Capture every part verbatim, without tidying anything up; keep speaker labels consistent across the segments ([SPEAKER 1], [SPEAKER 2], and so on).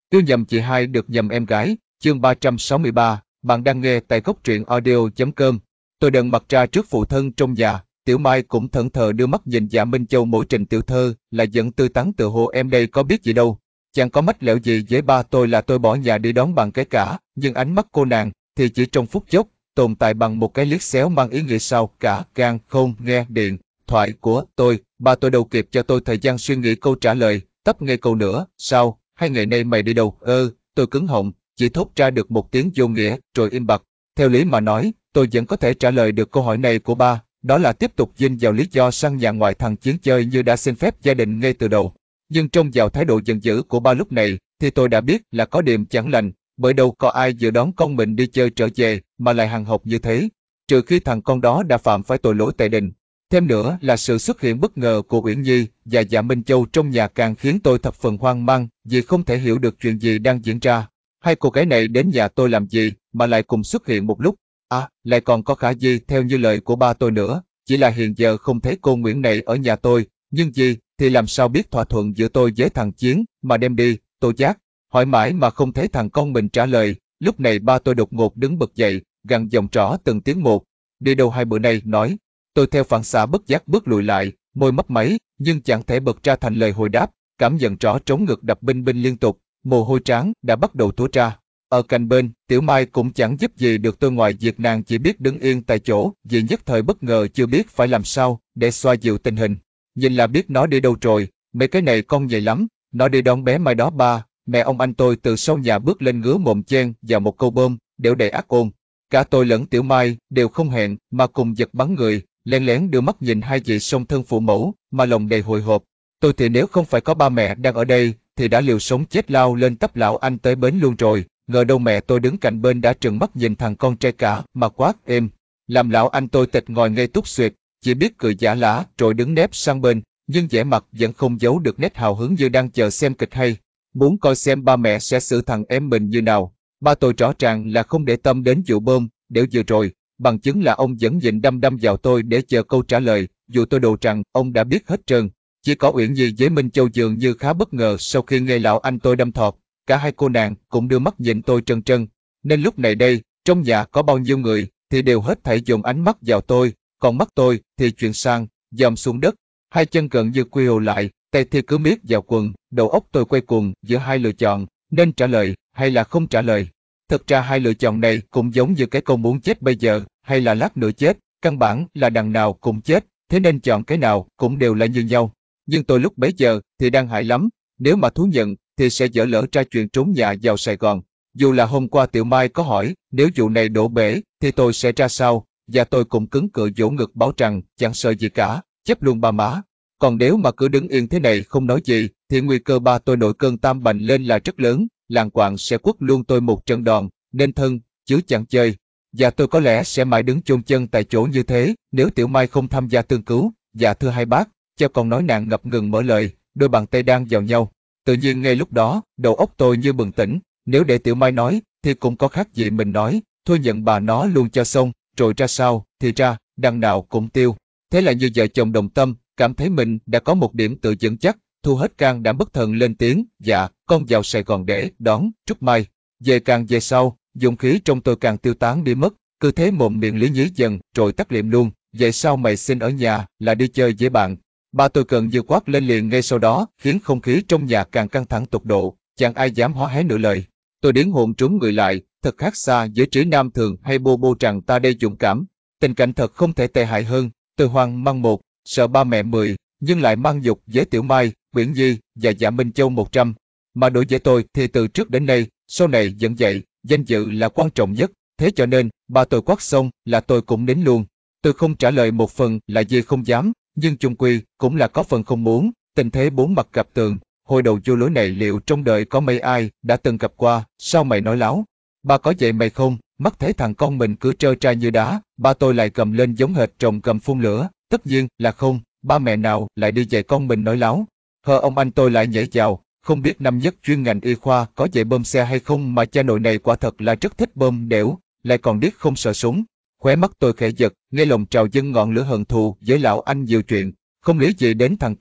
[SPEAKER 1] Yêu nhầm chị hai được nhầm em gái, chương ba trăm sáu mươi ba, bạn đang nghe tại góc truyện audio chấm com. Tôi đần mặt ra trước phụ thân trong nhà, Tiểu Mai cũng thẫn thờ đưa mắt nhìn Dạ Minh Châu mỗi trình tiểu thơ, là giận tươi tắn tự hồ em đây có biết gì đâu. Chẳng có mách lẻo gì với ba tôi là tôi bỏ nhà đi đón bằng cái cả, nhưng ánh mắt cô nàng thì chỉ trong phút chốc, tồn tại bằng một cái liếc xéo mang ý nghĩa sau cả gan không nghe điện thoại của tôi. Ba tôi đâu kịp cho tôi thời gian suy nghĩ câu trả lời, tấp ngay câu nữa, sao? Hai ngày nay mày đi đâu? Ơ, tôi cứng họng, chỉ thốt ra được một tiếng vô nghĩa, rồi im bặt. Theo lý mà nói, tôi vẫn có thể trả lời được câu hỏi này của ba, đó là tiếp tục dinh vào lý do sang nhà ngoại thằng Chiến chơi như đã xin phép gia đình ngay từ đầu. Nhưng trong vào thái độ giận dữ của ba lúc này, thì tôi đã biết là có điểm chẳng lành, bởi đâu có ai dự đoán con mình đi chơi trở về mà lại hằng học như thế, trừ khi thằng con đó đã phạm phải tội lỗi tày đình. Thêm nữa là sự xuất hiện bất ngờ của Uyển Nhi và Dạ Minh Châu trong nhà càng khiến tôi thập phần hoang mang vì không thể hiểu được chuyện gì đang diễn ra. Hai cô gái này đến nhà tôi làm gì mà lại cùng xuất hiện một lúc? À, lại còn có Khả Di theo như lời của ba tôi nữa, chỉ là hiện giờ không thấy cô Nguyễn này ở nhà tôi, nhưng Di thì làm sao biết thỏa thuận giữa tôi với thằng Chiến mà đem đi, tôi giác. Hỏi mãi mà không thấy thằng con mình trả lời, lúc này ba tôi đột ngột đứng bật dậy, gằn giọng rõ từng tiếng một. Đi đâu hai bữa nay, nói. Tôi theo phản xạ bất giác bước lùi lại, môi mấp máy, nhưng chẳng thể bật ra thành lời hồi đáp, cảm nhận rõ trống ngực đập binh binh liên tục, mồ hôi trán đã bắt đầu túa ra. Ở cạnh bên, Tiểu Mai cũng chẳng giúp gì được tôi ngoài việc nàng chỉ biết đứng yên tại chỗ, vì nhất thời bất ngờ chưa biết phải làm sao để xoa dịu tình hình. Nhìn là biết nó đi đâu rồi, mấy cái này con nhạy lắm, nó đi đón bé Mai đó ba. Mẹ ông anh tôi từ sau nhà bước lên ngứa mồm chen vào một câu bơm, đểu đầy ác ôn. Cả tôi lẫn Tiểu Mai đều không hẹn mà cùng giật bắn người, lén lén đưa mắt nhìn hai vị song thân phụ mẫu, mà lòng đầy hồi hộp. Tôi thì nếu không phải có ba mẹ đang ở đây, thì đã liều sống chết lao lên tấp lão anh tới bến luôn rồi. Ngờ đâu mẹ tôi đứng cạnh bên đã trừng mắt nhìn thằng con trai cả mà quát êm, làm lão anh tôi tịch ngồi ngay tút xuyệt, chỉ biết cười giả lả rồi đứng nép sang bên, nhưng vẻ mặt vẫn không giấu được nét hào hứng như đang chờ xem kịch hay, muốn coi xem ba mẹ sẽ xử thằng em mình như nào. Ba tôi rõ ràng là không để tâm đến vụ bơm, đểu vừa rồi, bằng chứng là ông vẫn nhìn đăm đăm vào tôi để chờ câu trả lời, dù tôi đồ rằng ông đã biết hết trơn. Chỉ có Uyển Nhi với Minh Châu dường như khá bất ngờ sau khi nghe lão anh tôi đâm thọt, cả hai cô nàng cũng đưa mắt nhìn tôi trân trân. Nên lúc này đây, trong nhà có bao nhiêu người, thì đều hết thảy dồn ánh mắt vào tôi, còn mắt tôi thì chuyển sang, dòm xuống đất, hai chân gần như quy hồ lại, tay thì cứ miết vào quần, đầu óc tôi quay cuồng giữa hai lựa chọn, nên trả lời hay là không trả lời. Thực ra hai lựa chọn này cũng giống như cái câu muốn chết bây giờ hay là lát nữa chết, căn bản là đằng nào cũng chết, thế nên chọn cái nào cũng đều là như nhau. Nhưng tôi lúc bấy giờ thì đang hại lắm, nếu mà thú nhận thì sẽ dở lỡ ra chuyện trốn nhà vào Sài Gòn. Dù là hôm qua Tiểu Mai có hỏi nếu vụ này đổ bể thì tôi sẽ ra sao, và tôi cũng cứng cự vỗ ngực bảo rằng chẳng sợ gì cả, chấp luôn ba má. Còn nếu mà cứ đứng yên thế này không nói gì thì nguy cơ ba tôi nổi cơn tam bành lên là rất lớn, làng quạng sẽ quất luôn tôi một trận đòn, nên thân, chứ chẳng chơi. Và tôi có lẽ sẽ mãi đứng chôn chân tại chỗ như thế nếu Tiểu Mai không tham gia tương cứu. Dạ thưa hai bác, cho con nói nàng ngập ngừng mở lời, đôi bàn tay đang vào nhau. Tự nhiên ngay lúc đó, đầu óc tôi như bừng tỉnh, nếu để Tiểu Mai nói thì cũng có khác gì mình nói, thôi nhận bà nó luôn cho xong, rồi ra sao thì ra, đằng nào cũng tiêu. Thế là như vợ chồng đồng tâm, cảm thấy mình đã có một điểm tự vững chắc, thu hết can đảm bất thần lên tiếng, dạ, con vào Sài Gòn để đón Trúc Mai. Về càng về sau, dũng khí trong tôi càng tiêu tán đi mất, cứ thế mồm miệng lý nhí dần, rồi tắt liệm luôn, vậy sao mày xin ở nhà là đi chơi với bạn? Ba tôi cần như quát lên liền ngay sau đó, khiến không khí trong nhà càng căng thẳng tột độ, chẳng ai dám hó hé nửa lời. Tôi điếng hồn trốn người lại, thật khác xa giữa trí nam thường hay bô bô rằng ta đây dũng cảm. Tình cảnh thật không thể tệ hại hơn, tôi hoang mang một, sợ ba mẹ mười, nhưng lại mang dục với Tiểu Mai, Uyển Nhi và Dạ Minh Châu một trăm. Mà đối với tôi thì từ trước đến nay, sau này vẫn vậy, danh dự là quan trọng nhất, thế cho nên, ba tôi quát xong là tôi cũng nín luôn. Tôi không trả lời một phần là vì không dám, nhưng chung quy cũng là có phần không muốn, tình thế bốn mặt gặp tường, hồi đầu vô lối này liệu trong đời có mấy ai đã từng gặp qua, sao mày nói láo? Ba có vậy mày không? Mắt thấy thằng con mình cứ trơ trai như đá, ba tôi lại gầm lên giống hệt trồng cầm phun lửa, tất nhiên là không, ba mẹ nào lại đi dạy con mình nói láo. Hờ ông anh tôi lại nhảy vào, không biết năm nhất chuyên ngành y khoa có dạy bơm xe hay không mà cha nội này quả thật là rất thích bơm đểu, lại còn điếc không sợ súng. Khóe mắt tôi khẽ giật, nghe lòng trào dâng ngọn lửa hận thù với lão anh nhiều chuyện, không lý gì đến thằng cả,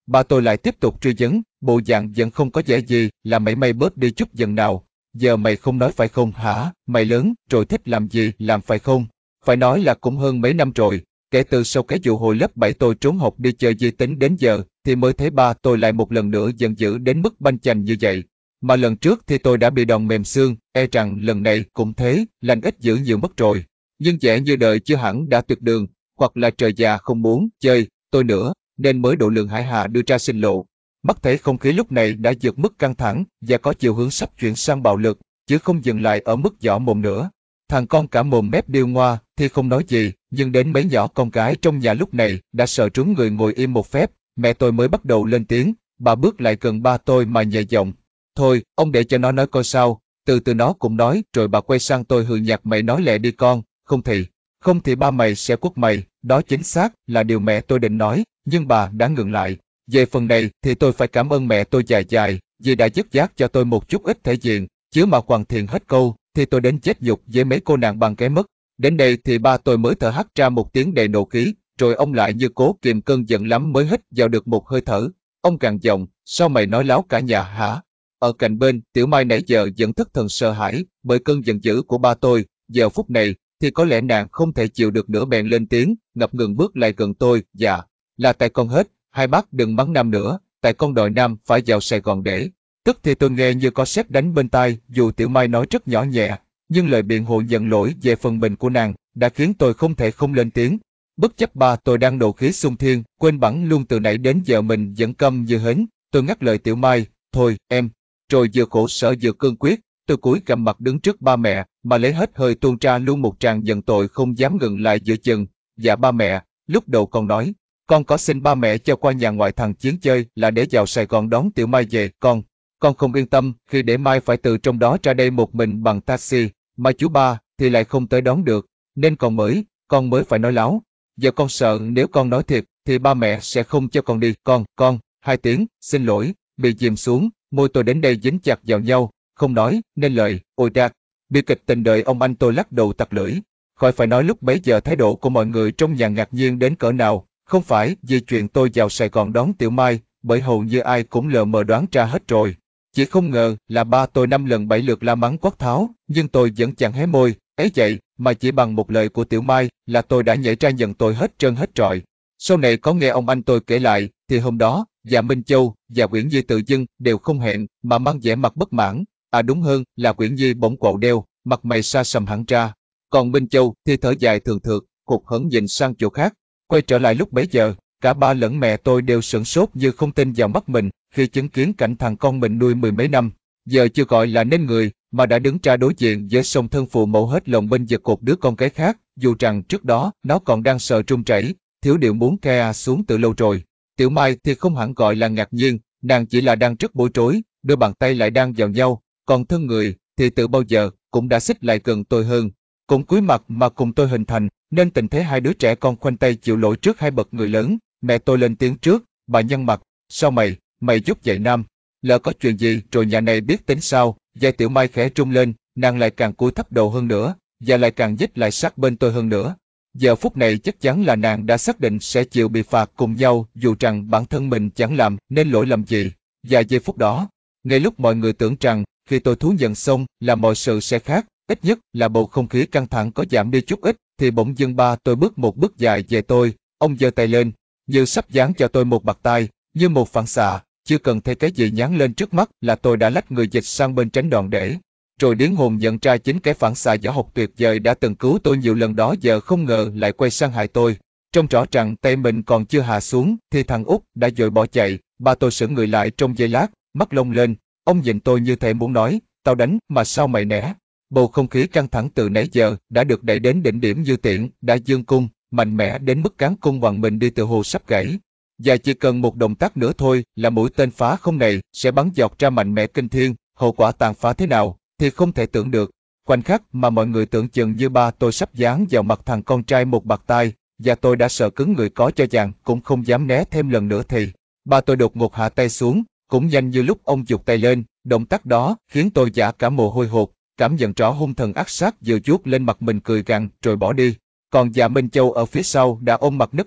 [SPEAKER 1] Ba tôi lại tiếp tục truy vấn, bộ dạng vẫn không có vẻ gì là mảy may bớt đi chút giận nào. Giờ mày không nói phải không hả? Mày lớn rồi thích làm gì làm phải không? Phải nói là cũng hơn mấy năm rồi. Kể từ sau cái vụ hồi lớp bảy tôi trốn học đi chơi vi tính đến giờ thì mới thấy ba tôi lại một lần nữa giận dữ đến mức banh chành như vậy. Mà lần trước thì tôi đã bị đòn mềm xương, e rằng lần này cũng thế, lành ít dữ nhiều mất rồi. Nhưng vẻ như đời chưa hẳn đã tuyệt đường, hoặc là trời già không muốn chơi tôi nữa, nên mới độ lượng hải hà đưa ra sinh lộ. Mắt thấy không khí lúc này đã vượt mức căng thẳng và có chiều hướng sắp chuyển sang bạo lực, chứ không dừng lại ở mức giỏ mồm nữa. Thằng con cả mồm mép điêu ngoa thì không nói gì, nhưng đến mấy nhỏ con cái trong nhà lúc này đã sợ trúng người ngồi im một phép. Mẹ tôi mới bắt đầu lên tiếng, bà bước lại gần ba tôi mà nhẹ giọng. Thôi, ông để cho nó nói coi sao, từ từ nó cũng nói, rồi bà quay sang tôi hừ nhạt, mày nói lẹ đi con, không thì, không thì ba mày sẽ quất mày. Đó chính xác là điều mẹ tôi định nói, nhưng bà đã ngừng lại. Về phần này thì tôi phải cảm ơn mẹ tôi dài dài, vì đã dứt dát cho tôi một chút ít thể diện, chứ mà hoàn thiện hết câu, thì tôi đến chết nhục với mấy cô nàng bằng cái mất. Đến đây thì ba tôi mới thở hắt ra một tiếng đầy nộ khí, rồi ông lại như cố kìm cơn giận lắm mới hít vào được một hơi thở. Ông gằn giọng, sao mày nói láo cả nhà hả? Ở cạnh bên, Tiểu Mai nãy giờ vẫn thất thần sợ hãi bởi cơn giận dữ của ba tôi, giờ phút này thì có lẽ nàng không thể chịu được nữa bèn lên tiếng, ngập ngừng bước lại gần tôi. Dạ, là tại con hết, hai bác đừng mắng Nam nữa, tại con đòi Nam phải vào Sài Gòn để. Tức thì tôi nghe như có sét đánh bên tai, dù Tiểu Mai nói rất nhỏ nhẹ, nhưng lời biện hộ nhận lỗi về phần mình của nàng đã khiến tôi không thể không lên tiếng. Bất chấp ba tôi đang nộ khí xung thiên, quên bẵng luôn từ nãy đến giờ mình vẫn câm như hến, tôi ngắt lời Tiểu Mai, thôi em. Rồi vừa khổ sở vừa cương quyết, tôi cúi gằm mặt đứng trước ba mẹ, mà lấy hết hơi tuôn ra luôn một tràng giận tội không dám ngừng lại giữa chừng. Dạ ba mẹ, lúc đầu con nói, con có xin ba mẹ cho qua nhà ngoại thằng Chiến chơi là để vào Sài Gòn đón Tiểu Mai về, con. Con không yên tâm khi để Mai phải từ trong đó ra đây một mình bằng taxi, mà chú ba thì lại không tới đón được, nên con mới, con mới phải nói láo. Giờ con sợ nếu con nói thiệt thì ba mẹ sẽ không cho con đi, con, con, hai tiếng, xin lỗi, bị chìm xuống, môi tôi đến đây dính chặt vào nhau, không nói nên lời. Ôi đạt, bi kịch tình đời ông anh tôi lắc đầu tặc lưỡi. Khỏi phải nói lúc bấy giờ thái độ của mọi người trong nhà ngạc nhiên đến cỡ nào, không phải vì chuyện tôi vào Sài Gòn đón Tiểu Mai, bởi hầu như ai cũng lờ mờ đoán ra hết rồi. Chỉ không ngờ là ba tôi năm lần bảy lượt la mắng quát tháo, nhưng tôi vẫn chẳng hé môi, ấy vậy mà chỉ bằng một lời của Tiểu Mai là tôi đã nhảy ra nhận tôi hết trơn hết trọi. Sau này có nghe ông anh tôi kể lại, thì hôm đó, Dạ Minh Châu và Quyển Nhi tự dưng đều không hẹn mà mang vẻ mặt bất mãn, à đúng hơn là Quyển Nhi bỗng quạo đeo, mặt mày xa sầm hẳn ra. Còn Minh Châu thì thở dài thường thượt, hụt hẫng nhìn sang chỗ khác. Quay trở lại lúc bấy giờ, cả ba lẫn mẹ tôi đều sửng sốt như không tin vào mắt mình khi chứng kiến cảnh thằng con mình nuôi mười mấy năm, giờ chưa gọi là nên người, mà đã đứng ra đối diện với song thân phụ mẫu hết lòng bên vực cột đứa con cái khác, dù rằng trước đó nó còn đang sợ run rẩy, thiếu điều muốn ke xuống từ lâu rồi. Tiểu Mai thì không hẳn gọi là ngạc nhiên, nàng chỉ là đang rất bối rối, đôi bàn tay lại đang vào nhau, còn thân người thì từ bao giờ cũng đã xích lại gần tôi hơn, cũng cúi mặt mà cùng tôi hình thành, nên tình thế hai đứa trẻ con khoanh tay chịu lỗi trước hai bậc người lớn. Mẹ tôi lên tiếng trước, bà nhăn mặt, sao mày, mày giúp dạy Nam, lỡ có chuyện gì rồi nhà này biết tính sao. Vai Tiểu Mai khẽ rung lên, nàng lại càng cúi thấp đầu hơn nữa, và lại càng nhích lại sát bên tôi hơn nữa. Giờ phút này chắc chắn là nàng đã xác định sẽ chịu bị phạt cùng nhau, dù rằng bản thân mình chẳng làm nên lỗi lầm gì. Và giây phút đó, ngay lúc mọi người tưởng rằng khi tôi thú nhận xong là mọi sự sẽ khác, ít nhất là bầu không khí căng thẳng có giảm đi chút ít, thì bỗng dưng ba tôi bước một bước dài về tôi, ông giơ tay lên, như sắp giáng cho tôi một bạt tai, như một phản xạ, chưa cần thấy cái gì nhán lên trước mắt là tôi đã lách người dịch sang bên tránh đòn để. Rồi điên hồn nhận ra chính cái phản xạ võ học tuyệt vời đã từng cứu tôi nhiều lần đó giờ không ngờ lại quay sang hại tôi. Trông rõ rằng tay mình còn chưa hạ xuống thì thằng Út đã vội bỏ chạy. Ba tôi sững người lại trong giây lát, mắt lông lên, ông nhìn tôi như thể muốn nói, tao đánh mà sao mày né. Bầu không khí căng thẳng từ nãy giờ đã được đẩy đến đỉnh điểm như tiễn đã dương cung, mạnh mẽ đến mức cán cung hoàng mình đi từ hồ sắp gãy. Và chỉ cần một động tác nữa thôi là mũi tên phá không này sẽ bắn giọt ra mạnh mẽ kinh thiên, hậu quả tàn phá thế nào thì không thể tưởng được. Khoảnh khắc mà mọi người tưởng chừng như ba tôi sắp giáng vào mặt thằng con trai một bạt tai, và tôi đã sợ cứng người có cho dàn cũng không dám né thêm lần nữa thì ba tôi đột ngột hạ tay xuống, cũng nhanh như lúc ông giục tay lên. Động tác đó khiến tôi giả cả mồ hôi hột, cảm nhận rõ hung thần ác sát vừa chuốt lên mặt mình cười gằn rồi bỏ đi. Còn Dạ Minh Châu ở phía sau đã ôm mặt nấc lên,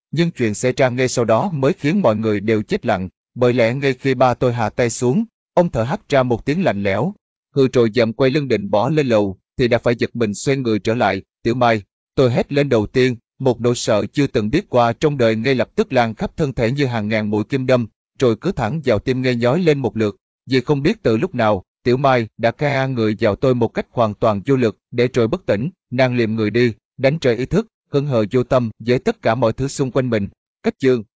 [SPEAKER 1] Nhưng chuyện xảy ra ngay sau đó mới khiến mọi người đều chết lặng, bởi lẽ ngay khi ba tôi hạ tay xuống, ông thở hắt ra một tiếng lạnh lẽo, hừ rồi dậm quay lưng định bỏ lên lầu, thì đã phải giật mình xoay người trở lại. Tiểu Mai, tôi hét lên đầu tiên, một nỗi sợ chưa từng biết qua trong đời ngay lập tức lan khắp thân thể như hàng ngàn mũi kim đâm, rồi cứ thẳng vào tim nghe nhói lên một lượt. Vì không biết từ lúc nào, Tiểu Mai đã ca người vào tôi một cách hoàn toàn vô lực, để rồi bất tỉnh, nàng liệm người đi, đánh rơi ý thức, hững hờ vô tâm với tất cả mọi thứ xung quanh mình. Cách chương